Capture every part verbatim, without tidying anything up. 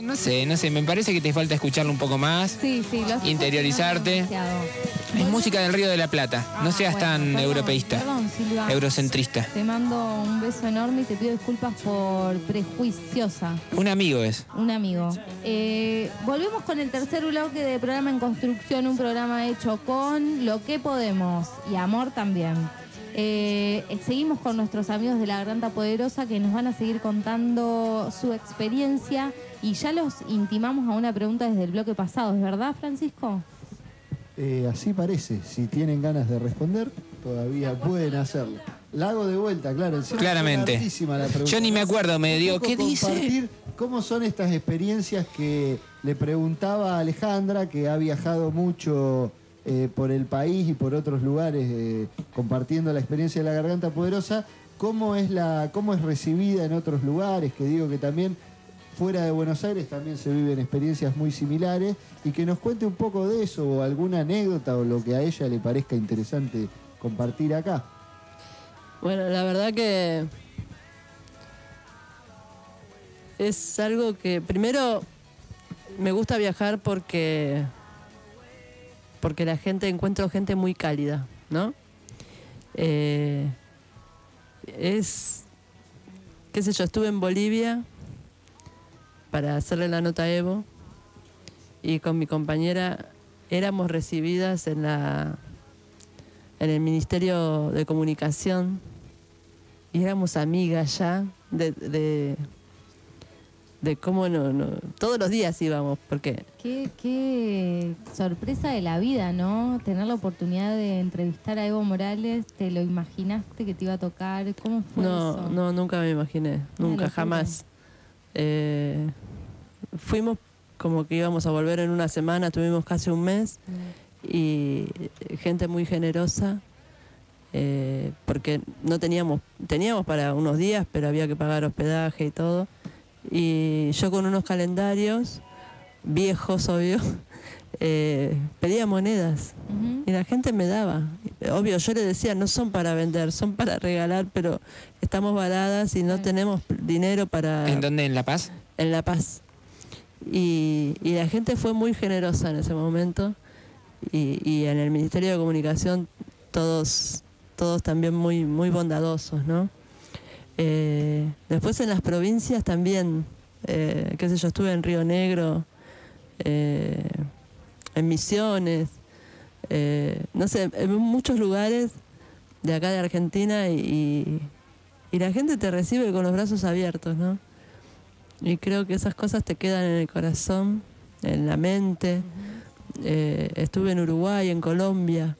No sé, no sé, me parece que te falta escucharlo un poco más, Sí, sí, lo interiorizarte. Es música del Río de la Plata, Ah, no seas bueno, tan perdón, europeísta, perdón, Silva. eurocentrista. Te mando un beso enorme y te pido disculpas por prejuiciosa. Un amigo es. Un amigo. Eh, volvemos con el tercer bloque de Programa en Construcción, un programa hecho con lo que podemos y amor también. Eh, seguimos con nuestros amigos de La Garganta Poderosa que nos van a seguir contando su experiencia y ya los intimamos a una pregunta desde el bloque pasado, ¿es verdad, Francisco? Eh, así parece, si tienen ganas de responder, todavía pueden hacerlo. La hago de vuelta, claro. Claramente. La Yo ni me acuerdo, me dio, ¿qué dice? ¿Cómo son estas experiencias que le preguntaba a Alejandra, que ha viajado mucho eh, por el país y por otros lugares, eh, compartiendo la experiencia de La Garganta Poderosa? ¿Cómo es, la, cómo es recibida en otros lugares? Que digo que también fuera de Buenos Aires también se viven experiencias muy similares, y que nos cuente un poco de eso, o alguna anécdota, o lo que a ella le parezca interesante compartir acá. Bueno, la verdad que es algo que primero me gusta viajar porque porque la gente, encuentro gente muy cálida, ¿no? Eh, es, qué sé yo, estuve en Bolivia para hacerle la nota a Evo y con mi compañera éramos recibidas en la en el Ministerio de Comunicación y éramos amigas ya de, de, de cómo no, no, todos los días íbamos, porque... Qué, qué sorpresa de la vida, ¿no? Tener la oportunidad de entrevistar a Evo Morales, ¿te lo imaginaste que te iba a tocar? ¿Cómo fue no, eso? No, nunca me imaginé, nunca, jamás. Eh, fuimos como que íbamos a volver en una semana, tuvimos casi un mes, mm. y gente muy generosa, eh, porque no teníamos, teníamos para unos días, pero había que pagar hospedaje y todo. Y yo con unos calendarios viejos, obvio, eh, pedía monedas, uh-huh. y la gente me daba. Obvio, yo le decía, no son para vender, son para regalar, pero estamos varadas y no sí. tenemos dinero para... ¿En dónde? ¿En La Paz? En La Paz. Y, y la gente fue muy generosa en ese momento, y, y en el Ministerio de Comunicación todos, todos también muy, muy bondadosos, ¿no? Eh, después en las provincias también, eh, qué sé yo, estuve en Río Negro, eh, en Misiones, eh, no sé, en muchos lugares de acá de Argentina, y, y la gente te recibe con los brazos abiertos, ¿no? Y creo que esas cosas te quedan en el corazón, en la mente. Uh-huh. eh, estuve en Uruguay, en Colombia,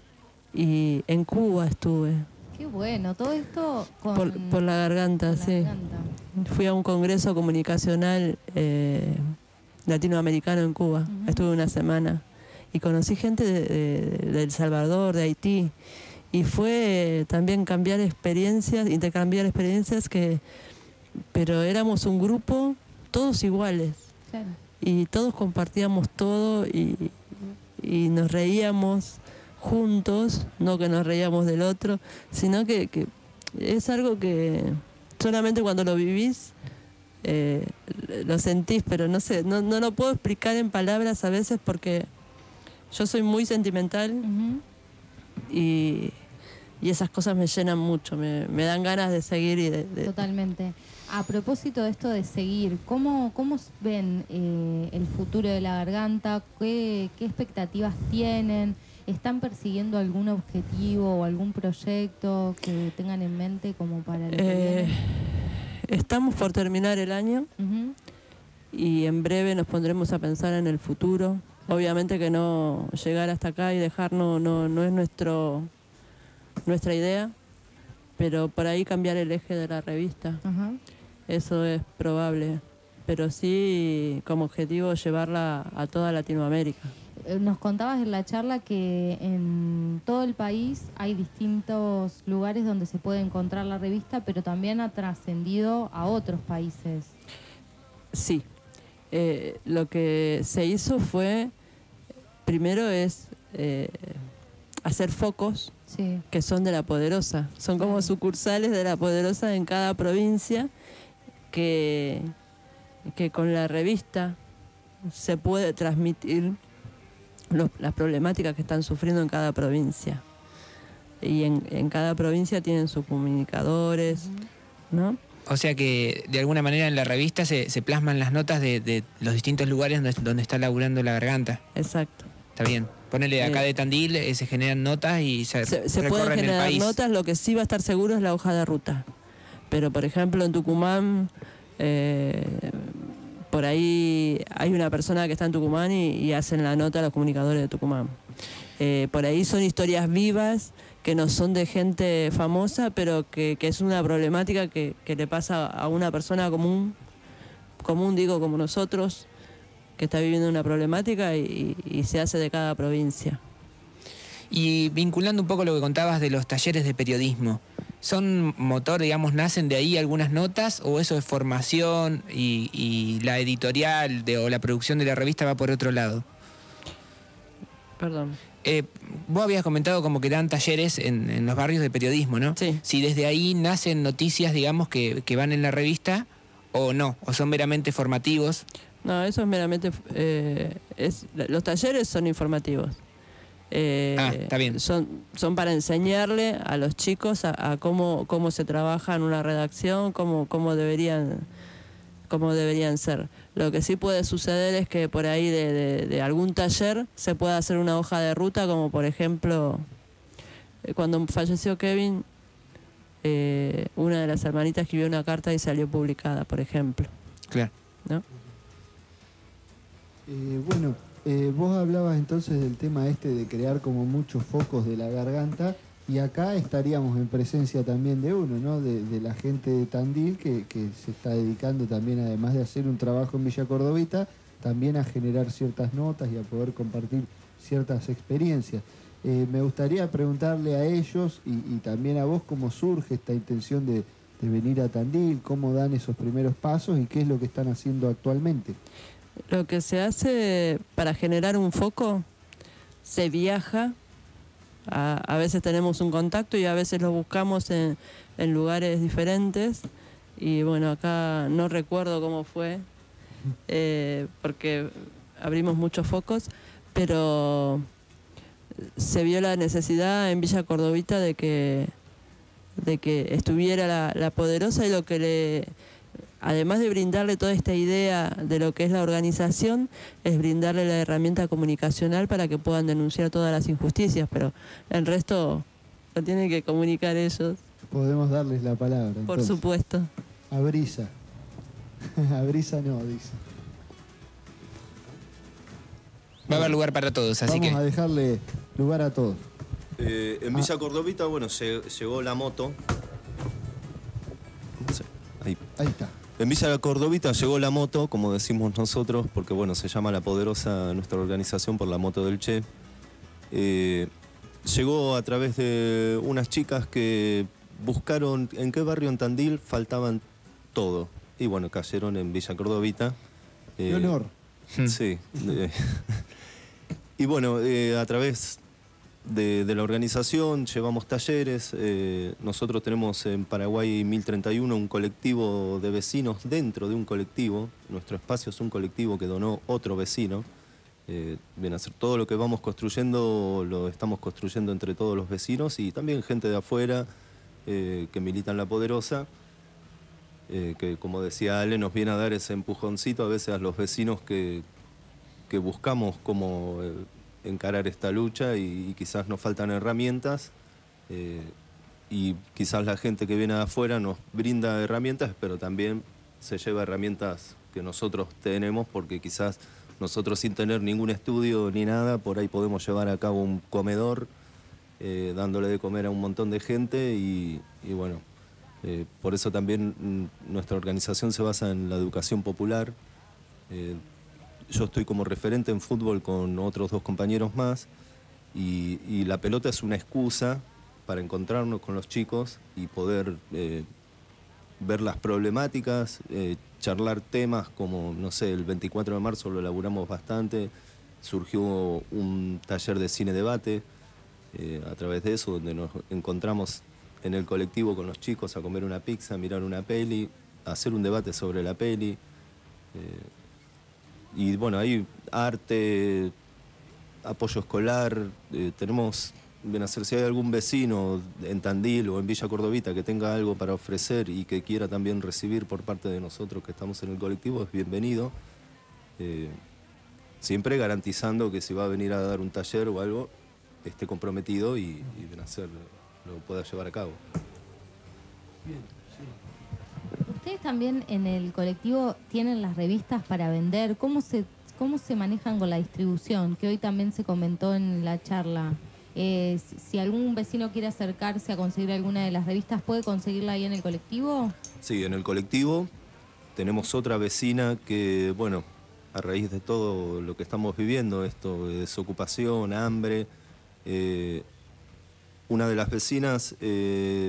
y en Cuba estuve. Qué bueno, todo esto con... Por, por la garganta, por la sí. Garganta. Fui a un congreso comunicacional eh, latinoamericano en Cuba. Uh-huh. Estuve una semana y conocí gente de, de, de El Salvador, de Haití. Y fue eh, también cambiar experiencias, intercambiar experiencias que... Pero éramos un grupo, todos iguales. Claro. Y todos compartíamos todo y, y nos reíamos juntos, no que nos reíamos del otro, sino que, que es algo que solamente cuando lo vivís eh, lo sentís, pero no sé, no, no lo puedo explicar en palabras a veces porque yo soy muy sentimental. Uh-huh. y, y esas cosas me llenan mucho, me, me dan ganas de seguir. Y de, de... Totalmente. A propósito de esto de seguir, ¿cómo, cómo ven eh, el futuro de La Garganta? ¿Qué, qué expectativas tienen? ¿Están persiguiendo algún objetivo o algún proyecto que tengan en mente como para el eh, Estamos por terminar el año, uh-huh. y en breve nos pondremos a pensar en el futuro. Obviamente que no llegar hasta acá y dejarnos no, no es nuestro nuestra idea, pero por ahí cambiar el eje de la revista. Uh-huh. Eso es probable, pero sí como objetivo llevarla a toda Latinoamérica. Nos contabas en la charla que en todo el país hay distintos lugares donde se puede encontrar la revista, pero también ha trascendido a otros países. Sí, eh, lo que se hizo fue, primero es eh, hacer focos, sí. que son de La Poderosa, son como sucursales de La Poderosa en cada provincia, que, que con la revista se puede transmitir los, las problemáticas que están sufriendo en cada provincia. Y en, en cada provincia tienen sus comunicadores, ¿no? O sea que de alguna manera en la revista se, se plasman las notas de, de los distintos lugares donde, donde está laburando la garganta. Exacto. Está bien. Ponele acá de Tandil, eh, se generan notas y se, se, se recorren pueden generar el país. notas, lo que sí va a estar seguro es la hoja de ruta. Pero por ejemplo en Tucumán, eh, por ahí hay una persona que está en Tucumán y, y hacen la nota a los comunicadores de Tucumán. Eh, por ahí son historias vivas que no son de gente famosa, pero que, que es una problemática que, que le pasa a una persona común, común digo como nosotros, que está viviendo una problemática y, y se hace de cada provincia. Y vinculando un poco lo que contabas de los talleres de periodismo, ¿son motor, digamos, nacen de ahí algunas notas o eso es formación y, y la editorial de, o la producción de la revista va por otro lado? Perdón. Eh, vos habías comentado como que dan talleres en, en los barrios de periodismo, ¿no? Sí. Si desde ahí nacen noticias, digamos, que, que van en la revista o no, o son meramente formativos. No, eso es meramente... Eh, es, los talleres son informativos. Eh, ah, está bien. Son, son para enseñarle a los chicos a, a cómo, cómo se trabaja en una redacción, cómo, cómo, deberían, cómo deberían ser. Lo que sí puede suceder es que por ahí de, de, de algún taller se pueda hacer una hoja de ruta, como por ejemplo, cuando falleció Kevin, eh, una de las hermanitas escribió una carta y salió publicada, por ejemplo. Claro. ¿No? Eh, bueno, eh, vos hablabas entonces del tema este de crear como muchos focos de la garganta y acá estaríamos en presencia también de uno, ¿no? De, de la gente de Tandil que, que se está dedicando también, además de hacer un trabajo en Villa Cordovita, también a generar ciertas notas y a poder compartir ciertas experiencias. Eh, me gustaría preguntarle a ellos y, y también a vos cómo surge esta intención de, de venir a Tandil, cómo dan esos primeros pasos y qué es lo que están haciendo actualmente. Lo que se hace para generar un foco, se viaja, a, a veces tenemos un contacto y a veces lo buscamos en, en lugares diferentes. Y bueno, acá no recuerdo cómo fue, eh, porque abrimos muchos focos, pero se vio la necesidad en Villa Cordovita de que, de que estuviera la, la Poderosa y lo que le... Además de brindarle toda esta idea de lo que es la organización, es brindarle la herramienta comunicacional para que puedan denunciar todas las injusticias, pero el resto lo tienen que comunicar ellos. Podemos darles la palabra. Por entonces. supuesto. A Brisa. A Brisa no, dice. Va a haber lugar para todos, así Vamos que... a dejarle lugar a todos. Eh, en Villa Cordovita, bueno, llegó la moto. Ahí. Ahí está. En Villa Cordovita llegó la moto, como decimos nosotros, porque bueno, se llama La Poderosa nuestra organización por la moto del Che. Eh, llegó a través de unas chicas que buscaron en qué barrio en Tandil faltaban todo. Y bueno, cayeron en Villa Cordovita. ¡Qué Eh, honor! Sí. Eh, y bueno, eh, a través de, de la organización llevamos talleres. Eh, nosotros tenemos en Paraguay mil treinta y uno un colectivo de vecinos dentro de un colectivo. Nuestro espacio es un colectivo que donó otro vecino. Eh, viene a ser todo lo que vamos construyendo, lo estamos construyendo entre todos los vecinos y también gente de afuera eh, que milita en La Poderosa. Eh, que como decía Ale, nos viene a dar ese empujoncito a veces a los vecinos que, que buscamos cómo eh, encarar esta lucha y, y quizás nos faltan herramientas eh, y quizás la gente que viene de afuera nos brinda herramientas, pero también se lleva herramientas que nosotros tenemos porque quizás nosotros sin tener ningún estudio ni nada, por ahí podemos llevar a cabo un comedor eh, dándole de comer a un montón de gente y, y bueno, Eh, por eso también mm, nuestra organización se basa en la educación popular. Eh, yo estoy como referente en fútbol con otros dos compañeros más y, y la pelota es una excusa para encontrarnos con los chicos y poder eh, ver las problemáticas, eh, charlar temas como, no sé, el veinticuatro de marzo lo elaboramos bastante, surgió un taller de cine-debate eh, a través de eso, donde nos encontramos en el colectivo con los chicos a comer una pizza, a mirar una peli, a hacer un debate sobre la peli. Eh, y bueno, hay arte, apoyo escolar, eh, tenemos, ven a ser, si hay algún vecino en Tandil o en Villa Cordovita que tenga algo para ofrecer y que quiera también recibir por parte de nosotros que estamos en el colectivo, es bienvenido. Eh, siempre garantizando que si va a venir a dar un taller o algo, esté comprometido y, y ven a ser, lo pueda llevar a cabo. Bien, sí. Ustedes también en el colectivo tienen las revistas para vender. ¿Cómo se ¿Cómo se manejan con la distribución? Que hoy también se comentó en la charla. Eh, si, si algún vecino quiere acercarse a conseguir alguna de las revistas, ¿puede conseguirla ahí en el colectivo? Sí, en el colectivo tenemos otra vecina que, bueno, a raíz de todo lo que estamos viviendo, esto de desocupación, hambre, eh, una de las vecinas eh,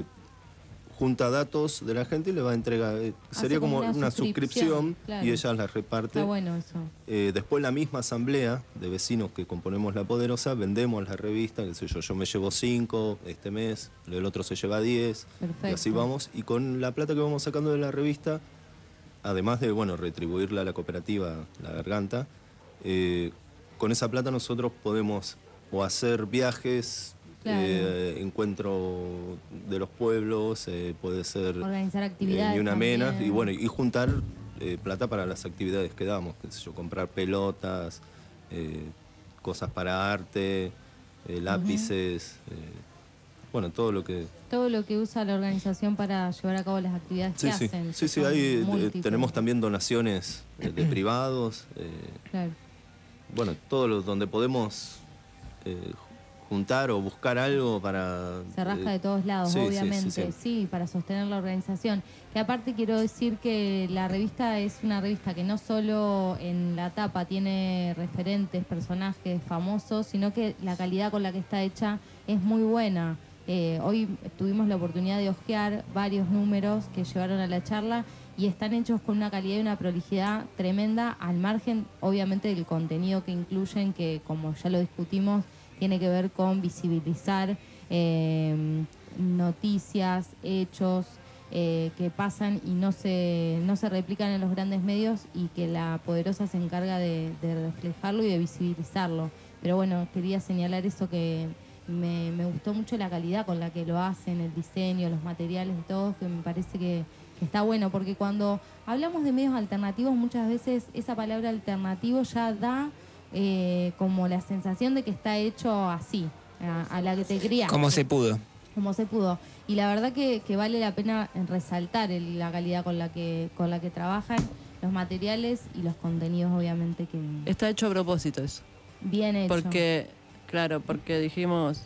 junta datos de la gente y le va a entregar, eh, sería como una, una suscripción, suscripción claro. y ella la reparte. Está bueno eso. Eh, después la misma asamblea de vecinos que componemos La Poderosa, vendemos la revista, qué sé yo, yo me llevo cinco este mes, el otro se lleva diez, Perfecto. y así vamos. Y con la plata que vamos sacando de la revista, además de, bueno, retribuirla a la cooperativa La Garganta, eh, con esa plata nosotros podemos o hacer viajes, Claro. Eh, encuentro de los pueblos, eh, puede ser organizar actividades eh, y una mena, también. y bueno, y juntar eh, plata para las actividades que damos, qué sé yo, comprar pelotas, eh, cosas para arte, eh, lápices, uh-huh. eh, bueno, todo lo que... Todo lo que usa la organización para llevar a cabo las actividades sí, que sí. hacen. Sí, sí, hay, eh, tenemos también donaciones eh, de privados, eh, claro. bueno, todo lo donde podemos... Eh, juntar o buscar algo para... Se rasca de todos lados, sí, obviamente, sí, sí, sí. sí, para sostener la organización. Que aparte quiero decir que la revista es una revista que no solo en la tapa tiene referentes, personajes famosos, sino que la calidad con la que está hecha es muy buena. Eh, hoy tuvimos la oportunidad de hojear varios números que llevaron a la charla y están hechos con una calidad y una prolijidad tremenda, al margen, obviamente, del contenido que incluyen, que como ya lo discutimos, tiene que ver con visibilizar eh, noticias, hechos eh, que pasan y no se, no se replican en los grandes medios y que La Poderosa se encarga de, de reflejarlo y de visibilizarlo. Pero bueno, quería señalar eso, que me, me gustó mucho la calidad con la que lo hacen, el diseño, los materiales y todo, que me parece que, que está bueno, porque cuando hablamos de medios alternativos, muchas veces esa palabra alternativo ya da... Eh, como la sensación de que está hecho así, a, a la que te criaste. Como se pudo. Como se pudo. Y la verdad que, que vale la pena resaltar el, la calidad con la que con la que trabajan, los materiales y los contenidos, obviamente, que... Está hecho a propósito eso. Bien hecho. Porque, claro, porque dijimos,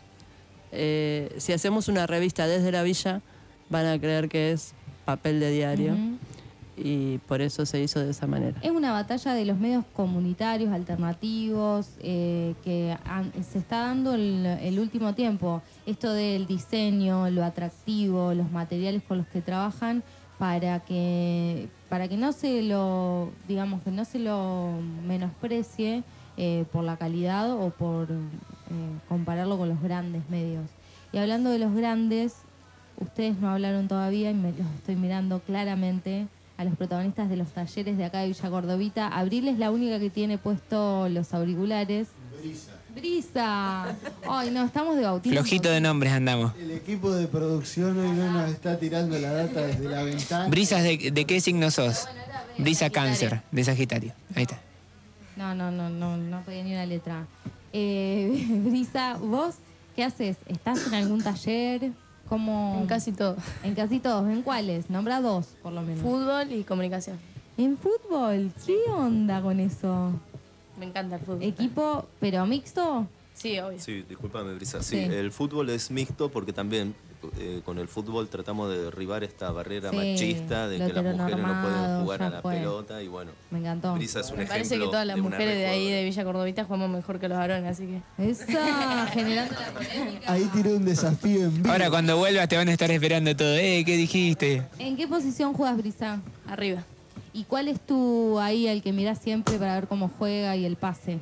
eh, si hacemos una revista desde la villa, van a creer que es papel de diario. Uh-huh. Y por eso se hizo de esa manera. Es una batalla de los medios comunitarios, alternativos, eh, que han, se está dando el, el último tiempo. Esto del diseño, lo atractivo, los materiales con los que trabajan, para que para que no se lo, digamos, que no se lo menosprecie eh, por la calidad o por eh, compararlo con los grandes medios. Y hablando de los grandes, ustedes no hablaron todavía y me los estoy mirando claramente a los protagonistas de los talleres de acá de Villa Cordovita. Abril es la única que tiene puesto los auriculares. Brisa. Brisa. Ay, no, estamos de bautismo. Flojito de nombres andamos. El equipo de producción hoy no nos está tirando la data desde la ventana. Brisas, ¿de, de qué signo sos? Brisa Cáncer, de Sagitario. Ahí está. No, no, no, no, no pegué ni una letra. Eh, Brisa, ¿vos qué haces? ¿Estás en algún taller? ¿Cómo? En casi todo. En casi todos. ¿En cuáles? Nombra dos, por lo menos. Fútbol y comunicación. ¿En fútbol? ¿Qué onda con eso? Me encanta el fútbol. ¿Equipo, pero mixto? Sí, obvio. Sí, discúlpame, Brisa. Sí, Sí. el fútbol es mixto porque también eh, con el fútbol tratamos de derribar esta barrera Sí, machista de lo que las mujeres no pueden heteronormado, jugar ya a la fue. pelota y bueno. Me encantó. Brisa es un Me ejemplo parece que todas las de una mujeres de ahí rejugadora. de Villa Cordovita jugamos mejor que los varones, así que... Esa, generando la polémica. Ahí tiró un desafío en vivo. Ahora cuando vuelvas te van a estar esperando todo. Eh, ¿qué dijiste? ¿En qué posición juegas, Brisa? Arriba. ¿Y cuál es tu ahí, el que mirás siempre para ver cómo juega y el pase?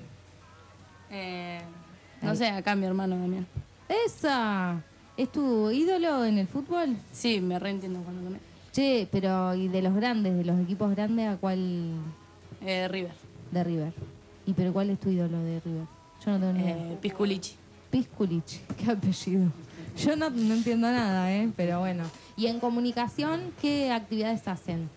Eh, no sé, acá mi hermano también. ¡Esa! ¿Es tu ídolo en el fútbol? Sí, me reentiendo cuando con él. Che, pero ¿y de los grandes, de los equipos grandes, a cuál, Eh, River. De River. ¿Y pero cuál es tu ídolo de River? Yo no tengo ni idea. Eh, Pisculichi. Pisculich, qué apellido. Yo no, no entiendo nada, ¿eh? Pero bueno. ¿Y en comunicación qué actividades hacen?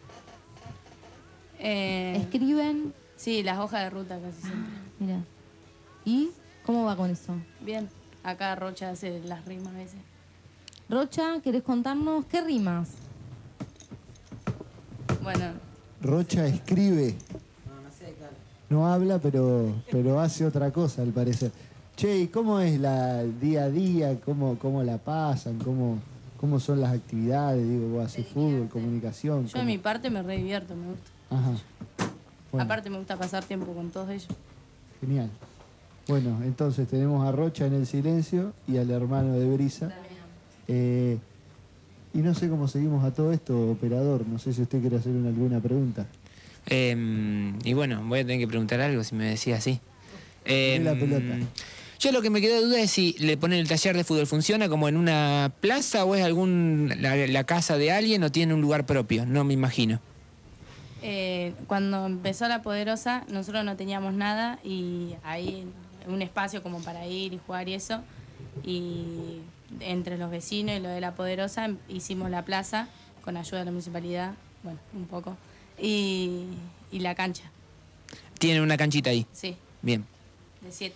Eh, ¿Escriben? sí, las hojas de ruta casi siempre. Mira. ¿Y cómo va con eso? Bien. Acá Rocha hace las rimas a veces. Rocha, ¿querés contarnos qué rimas? Bueno, Rocha escribe. No habla, pero, pero hace otra cosa, al parecer. Che, ¿y cómo es la día a día? ¿Cómo, cómo la pasan? ¿Cómo, ¿Cómo son las actividades? Digo, vos haces fútbol, comunicación. yo ¿cómo? en mi parte me re divierto, me gusta. Ajá. Bueno, Aparte me gusta pasar tiempo con todos ellos. genial. Bueno, entonces tenemos a Rocha en el silencio y al hermano de Brisa. Eh, y no sé cómo seguimos a todo esto, operador. No sé si usted quiere hacer una, alguna pregunta. Eh, y bueno, voy a tener que preguntar algo si me decía así. Eh, Dale la pelota. Yo lo que me quedó de duda es si le ponen el taller de fútbol, ¿funciona como en una plaza o es algún la, la casa de alguien o tiene un lugar propio? No me imagino. Eh, cuando empezó La Poderosa, nosotros no teníamos nada y ahí un espacio como para ir y jugar y eso. Y entre los vecinos y lo de La Poderosa hicimos la plaza con ayuda de la municipalidad, bueno, un poco, y, y la cancha, Tiene una canchita ahí. sí, Bien. de siete.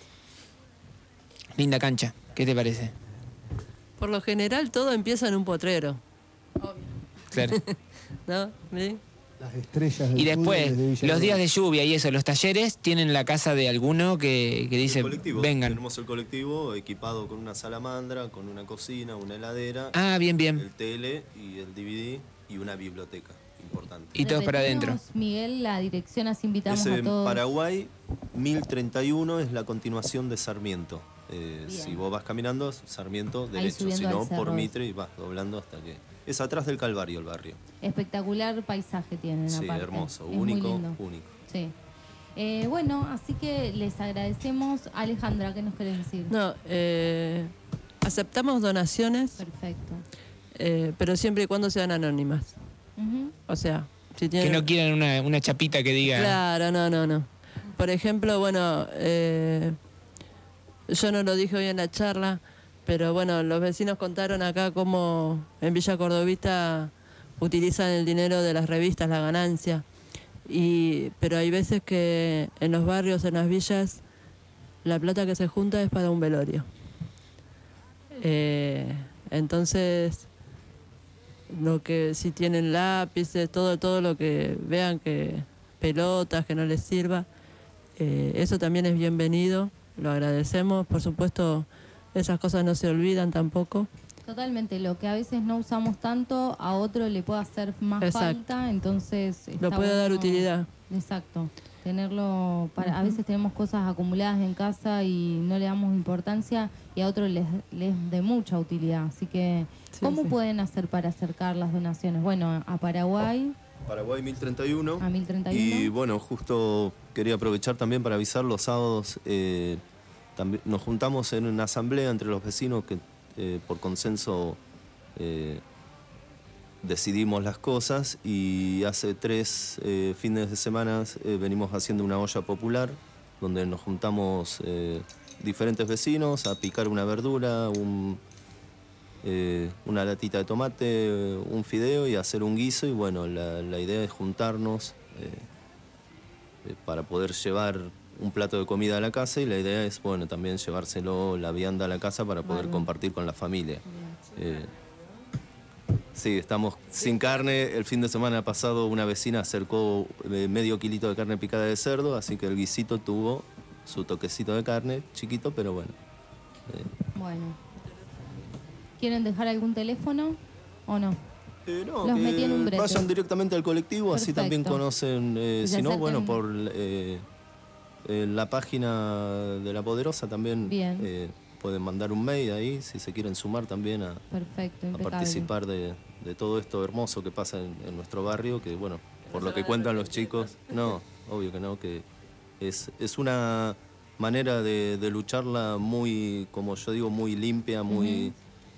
Linda cancha. ¿Qué te parece? Por lo general todo empieza en un potrero, Obvio. Claro. ¿no? ¿Sí? Las estrellas del Y fútbol después, desde Villarreal. los días de lluvia y eso, los talleres tienen la casa de alguno que, que dice, El colectivo. vengan. Tenemos el colectivo equipado con una salamandra, con una cocina, una heladera, Ah, bien, bien. el tele y el D V D y una biblioteca importante. Y todos para adentro. Repetinos, Miguel, la dirección, así invitamos Es a en todos. Paraguay, mil treinta y uno es la continuación de Sarmiento. Eh, Bien. si vos vas caminando, Sarmiento Ahí derecho, subiendo si al no, por cerro Mitre y vas doblando hasta que... Es atrás del Calvario el barrio. Espectacular paisaje tienen Sí, aparte. hermoso, Es muy único, lindo. único. Sí. Eh, bueno, así que les agradecemos. Alejandra, ¿qué nos querés decir? No, eh, aceptamos donaciones, Perfecto. eh, pero siempre y cuando sean anónimas. Ujú. O sea, si Que tienen... no quieran una, una chapita que diga... Claro, no, no, no. Por ejemplo, bueno, eh, yo no lo dije hoy en la charla, pero bueno, los vecinos contaron acá cómo en Villa Cordovita utilizan el dinero de las revistas, la ganancia. Y, pero hay veces que en los barrios, en las villas, la plata que se junta es para un velorio. Eh, entonces, lo que si tienen lápices, todo, todo lo que vean que pelotas, que no les sirva, eh, eso también es bienvenido, lo agradecemos, por supuesto, esas cosas no se olvidan tampoco. Totalmente, lo que a veces no usamos tanto, a otro le puede hacer más Exacto. falta, entonces... Lo está puede dar bueno- utilidad. Exacto, tenerlo, para, a veces tenemos cosas acumuladas en casa y no le damos importancia y a otro les, les de mucha utilidad, así que Sí, ¿cómo sí. pueden hacer para acercar las donaciones? Bueno, a Paraguay, Paraguay mil treinta y uno. a mil treinta y Y uno. bueno, justo quería aprovechar también para avisar los sábados. eh, también nos juntamos en una asamblea entre los vecinos que eh, por consenso eh, decidimos las cosas y hace tres eh, fines de semana eh, venimos haciendo una olla popular donde nos juntamos eh, diferentes vecinos a picar una verdura, un, eh, una latita de tomate, un fideo y hacer un guiso. Y bueno, la, la idea es juntarnos eh, eh, para poder llevar un plato de comida a la casa y la idea es, bueno, también llevárselo la vianda a la casa para poder Bárbaro. compartir con la familia. Eh, sí, estamos sin carne. El fin de semana pasado una vecina acercó eh, medio kilito de carne picada de cerdo, así que el guisito tuvo su toquecito de carne, chiquito, pero bueno. Eh, Bueno, ¿quieren dejar algún teléfono o no? Eh, no, Los que metí en un brete. vayan directamente al colectivo, así Perfecto. también conocen, eh, Que se si no, acerquen. bueno, por eh, eh, la página de La Poderosa también Bien. eh, pueden mandar un mail ahí, si se quieren sumar también a, Perfecto, a impecable. participar de, de todo esto hermoso que pasa en, en nuestro barrio, que bueno, por lo que cuentan los chicos, no, obvio que no, que es, es una manera de, de lucharla muy, como yo digo, muy limpia, muy...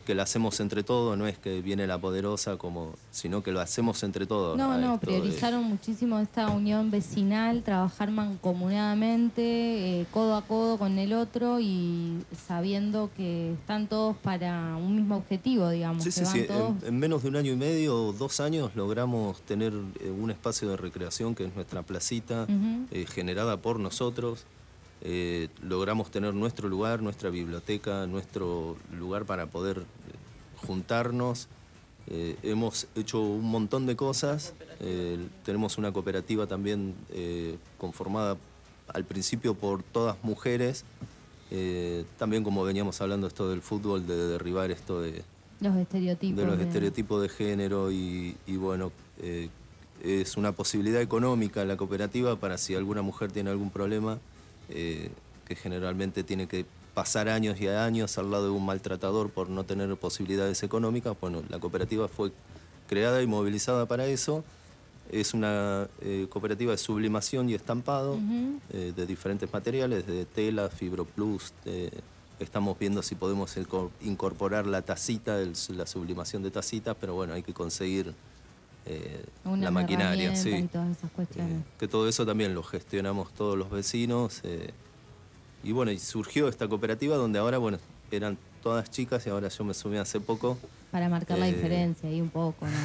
que la hacemos entre todos, no es que viene la poderosa, como, sino que lo hacemos entre todos. No, no, esto priorizaron de... muchísimo esta unión vecinal, trabajar mancomunadamente, eh, codo a codo con el otro y sabiendo que están todos para un mismo objetivo, digamos. Sí, que sí, van sí. todos... En, en menos de un año y medio o dos años logramos tener eh, un espacio de recreación que es nuestra placita, uh-huh. eh, generada por nosotros. Eh, logramos tener nuestro lugar, nuestra biblioteca, nuestro lugar para poder juntarnos. Eh, hemos hecho un montón de cosas. Eh, tenemos una cooperativa también eh, conformada al principio por todas mujeres. Eh, también, como veníamos hablando, esto del fútbol, de derribar esto de los estereotipos de los de... estereotipos de género y, y bueno, eh, es una posibilidad económica la cooperativa para si alguna mujer tiene algún problema. Eh, que generalmente tiene que pasar años y años al lado de un maltratador por no tener posibilidades económicas. Bueno, la cooperativa fue creada y movilizada para eso. Es una eh, cooperativa de sublimación y estampado, uh-huh. eh, de diferentes materiales, de tela, fibroplus. Eh, estamos viendo si podemos incorporar la tacita, el, la sublimación de tacitas, pero bueno, hay que conseguir Eh, la maquinaria, sí. Y todas esas cuestiones. Eh, que todo eso también lo gestionamos todos los vecinos. Eh, y bueno, y surgió esta cooperativa donde ahora, bueno, eran todas chicas y ahora yo me sumé hace poco. Para marcar eh, la diferencia ahí un poco, ¿no?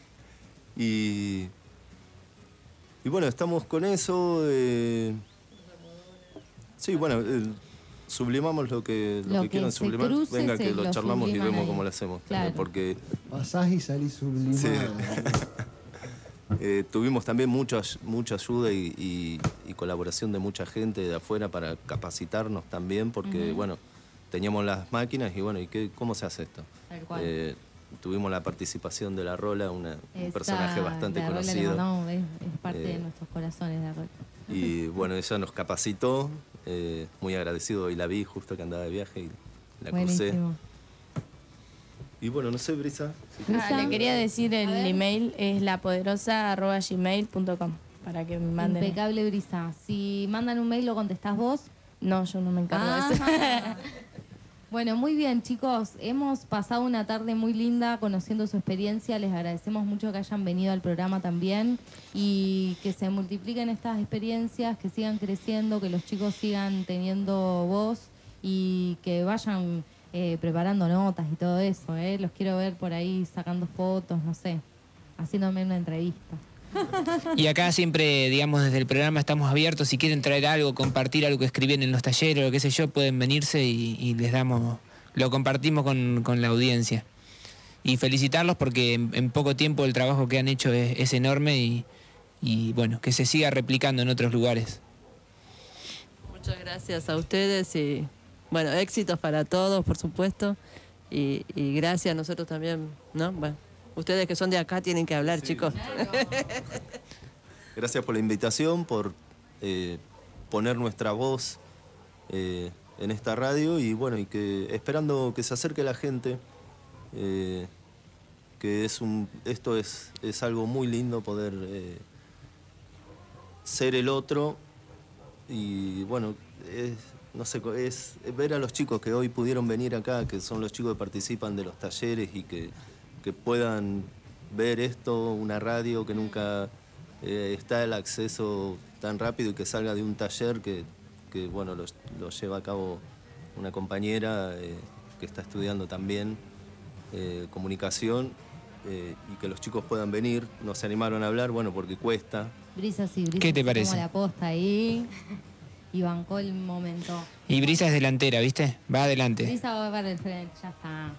y, y bueno, estamos con eso. Eh, sí, bueno, eh, sublimamos lo que, lo lo que, que quieran sublimar. Venga, que lo, lo charlamos y vemos ahí. Cómo lo hacemos. Claro. Porque pasás y salís sublimado. Sí. eh, tuvimos también mucha, mucha ayuda y, y, y colaboración de mucha gente de afuera para capacitarnos también, porque, uh-huh. bueno, teníamos las máquinas y, bueno, ¿y qué, cómo se hace esto? Tal cual. Eh, tuvimos la participación de La Rola, una, Esa, un personaje bastante la Rola conocido. Le mandamos, es, es parte eh, de nuestros corazones, La Rola. Y, bueno, ella nos capacitó, eh, muy agradecido, hoy la vi justo que andaba de viaje y la Buenísimo. crucé. Y bueno, no sé, Brisa. Si ah, le quería decir el email, es lapoderosa arroba gmail punto com para que me manden. Impecable, Brisa. Si mandan un mail, ¿lo contestás vos? No, yo no me encargo ah. de eso. Bueno, muy bien, chicos. Hemos pasado una tarde muy linda conociendo su experiencia. Les agradecemos mucho que hayan venido al programa también y que se multipliquen estas experiencias, que sigan creciendo, que los chicos sigan teniendo voz y que vayan eh, preparando notas y todo eso. ¿eh? Los quiero ver por ahí sacando fotos, no sé, haciéndome una entrevista. Y acá siempre, digamos, desde el programa estamos abiertos. Si quieren traer algo, compartir algo que escribían en los talleres o qué sé yo, pueden venirse y, y les damos, lo compartimos con, con la audiencia. Y felicitarlos porque en, en poco tiempo el trabajo que han hecho es, es enorme y, y bueno, que se siga replicando en otros lugares. Muchas gracias a ustedes y bueno, éxitos para todos, por supuesto. Y, y gracias a nosotros también, ¿no? Bueno. Ustedes que son de acá tienen que hablar, sí, chicos. Claro. Gracias por la invitación, por eh, poner nuestra voz eh, en esta radio y bueno, y que esperando que se acerque la gente, eh, que es un, esto es, es algo muy lindo poder eh, ser el otro y bueno, es, no sé, es ver a los chicos que hoy pudieron venir acá, que son los chicos que participan de los talleres y que que puedan ver esto, una radio que nunca eh, está el acceso tan rápido y que salga de un taller que, que bueno, lo, lo lleva a cabo una compañera eh, que está estudiando también eh, comunicación eh, y que los chicos puedan venir. No se animaron a hablar, bueno, porque cuesta. Brisa, sí, Brisa. ¿Qué te parece? Como la posta ahí y bancó el momento. Y Brisa es delantera, ¿viste? Va adelante. Brisa va para el frente, ya está.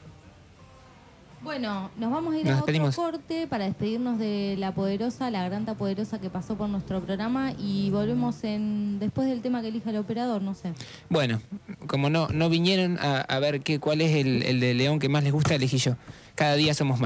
Bueno, nos vamos a ir nos a despedimos. otro corte para despedirnos de La Poderosa, la granta poderosa que pasó por nuestro programa y volvemos en después del tema que elija el operador, no sé. Bueno, como no no vinieron a, a ver qué cuál es el, el de León que más les gusta, elegí yo. Cada día somos más.